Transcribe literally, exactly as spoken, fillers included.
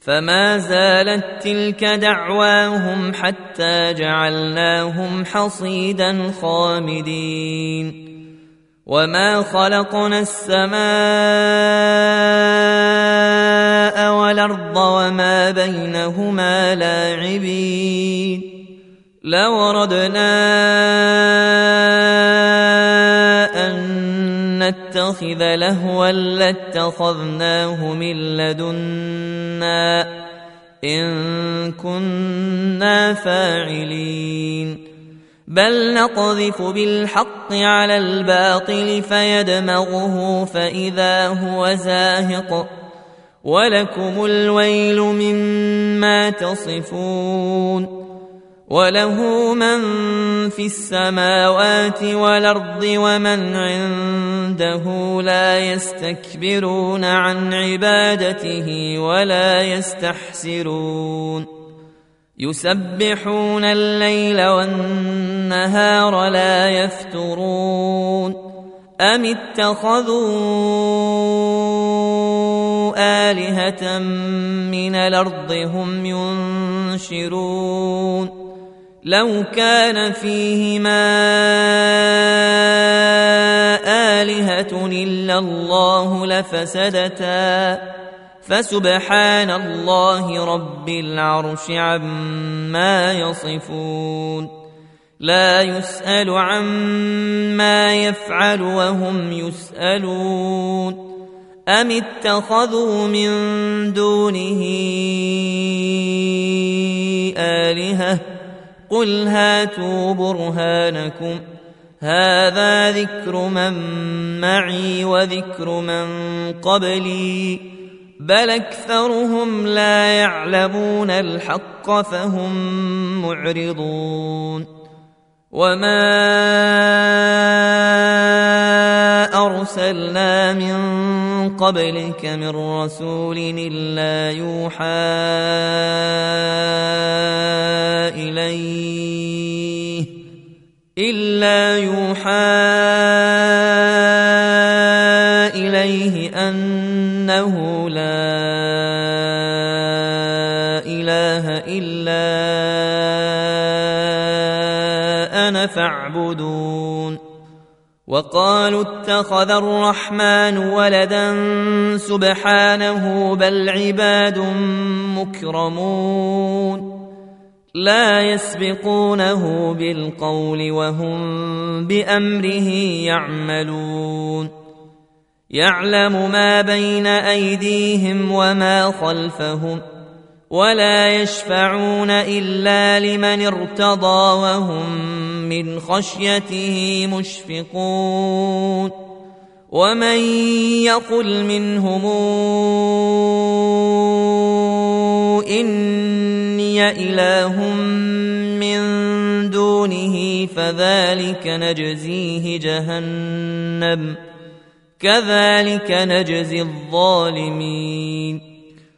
فما زالت تلك دعواهم حتى جعلناهم حصيدا خامدين وما خلقنا السماء والأرض وما بينهما لاعبين لو أردنا أن نتخذ لهوا لاتخذناه من لدنا إن كنا فاعلين بل نقذف بالحق على الباطل فيدمغه فإذا هو زاهق ولكم الويل مما تصفون وله من في السماوات والأرض ومن عنده لا يستكبرون عن عبادته ولا يستحسرون يسبحون الليل والنهار لا يفترون أم اتخذوا آلهة من الأرض هم ينشرون لو كان فيهما آلهة إلا الله لفسدتا فسبحان الله رب العرش عما يصفون لا يسأل عما يفعل وهم يسألون أم اتخذوا من دونه آلهة قل هاتوا برهانكم هذا ذكر من معي وذكر من قبلي بل أكثرهم لا يعلمون الحق فهم معرضون وما أرسلنا من قبلك من رسول إلا يوحى إليه إلا يوحى إليه أنه لا إله إلا أنا فاعبدون وقالوا اتخذ الرحمن ولدا سبحانه بل عباد مكرمون لا يسبقونه بالقول وهم بأمره يعملون يعلم ما بين أيديهم وما خلفهم ولا يشفعون إلا لمن ارتضى وهم من خشيته مشفقون ومن يقل منهم إني إله من دونه فذلك نجزيه جهنم كذلك نجزي الظالمين